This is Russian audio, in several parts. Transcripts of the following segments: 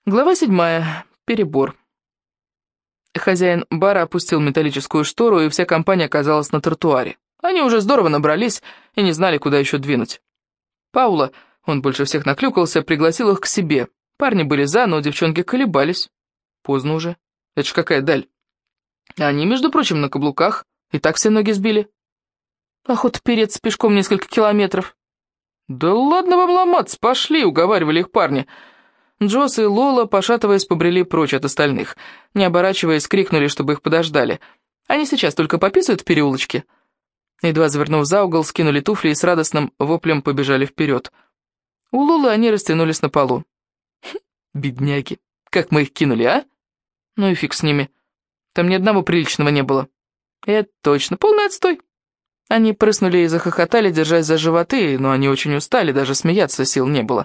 Глава 7. Перебор. Хозяин бара опустил металлическую штору, и вся компания оказалась на тротуаре. Они уже здорово набрались и не знали, куда еще двинуть. Паула, он больше всех наклюкался, пригласил их к себе. Парни были за, но девчонки колебались. Поздно уже. Это ж какая даль. Они, между прочим, на каблуках. И так все ноги сбили. Охота переться пешком несколько километров. «Да ладно вам ломаться, пошли», — уговаривали их парни. Джосс и Лола, пошатываясь, побрели прочь от остальных. Не оборачиваясь, крикнули, чтобы их подождали. Они сейчас только пописают в переулочке. Едва завернув за угол, скинули туфли и с радостным воплем побежали вперед. У Лолы они растянулись на полу. Бедняги, как мы их кинули, а? Ну и фиг с ними. Там ни одного приличного не было. Это точно, полный отстой. Они прыснули и захохотали, держась за животы, но они очень устали, даже смеяться сил не было.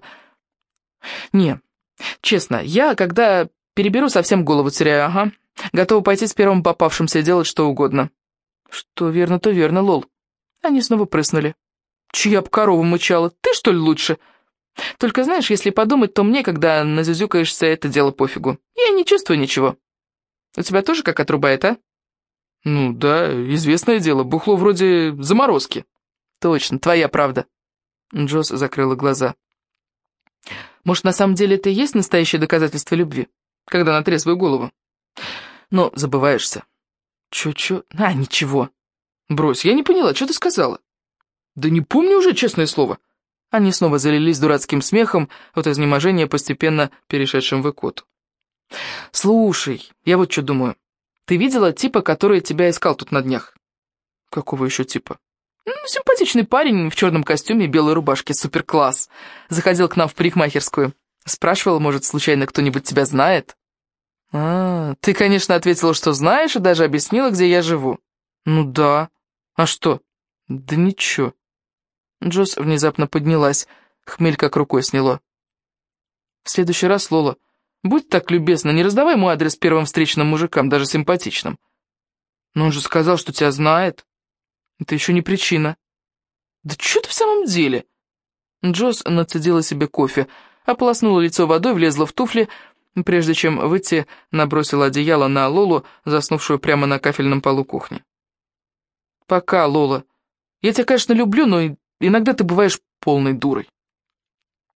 Не, честно, я, когда переберу, совсем голову теряю, ага. Готова пойти с первым попавшимся и делать что угодно. Что верно, то верно, Лол. Они снова прыснули. Чья б корова мычала, ты что ли лучше? Только знаешь, если подумать, то мне, когда назюзюкаешься, это дело пофигу. Я не чувствую ничего. У тебя тоже как отрубает, а? Ну да, известное дело, бухло вроде заморозки. Точно, твоя правда. Джосс закрыла глаза. Может, на самом деле это и есть настоящее доказательство любви, когда на трезвую голову? Но забываешься. Чё? А, ничего. Брось, я не поняла, что ты сказала? Да не помню уже, честное слово. Они снова залились дурацким смехом, от изнеможения постепенно перешедшим в икоту. Слушай, я вот что думаю. Ты видела типа, который тебя искал тут на днях? Какого еще типа? Симпатичный парень в черном костюме и белой рубашке, суперкласс. Заходил к нам в парикмахерскую. Спрашивал, может, случайно кто-нибудь тебя знает? Ты, конечно, ответила, что знаешь, и даже объяснила, где я живу. Ну да. А что? Да ничего. Джосс внезапно поднялась, хмель как рукой сняло. В следующий раз, Лола, будь так любезна, не раздавай мой адрес первым встречным мужикам, даже симпатичным. Но он же сказал, что тебя знает. Это еще не причина. Да что ты в самом деле? Джосс нацедила себе кофе, ополоснула лицо водой, влезла в туфли, прежде чем выйти, набросила одеяло на Лолу, заснувшую прямо на кафельном полу кухни. Пока, Лола. Я тебя, конечно, люблю, но иногда ты бываешь полной дурой.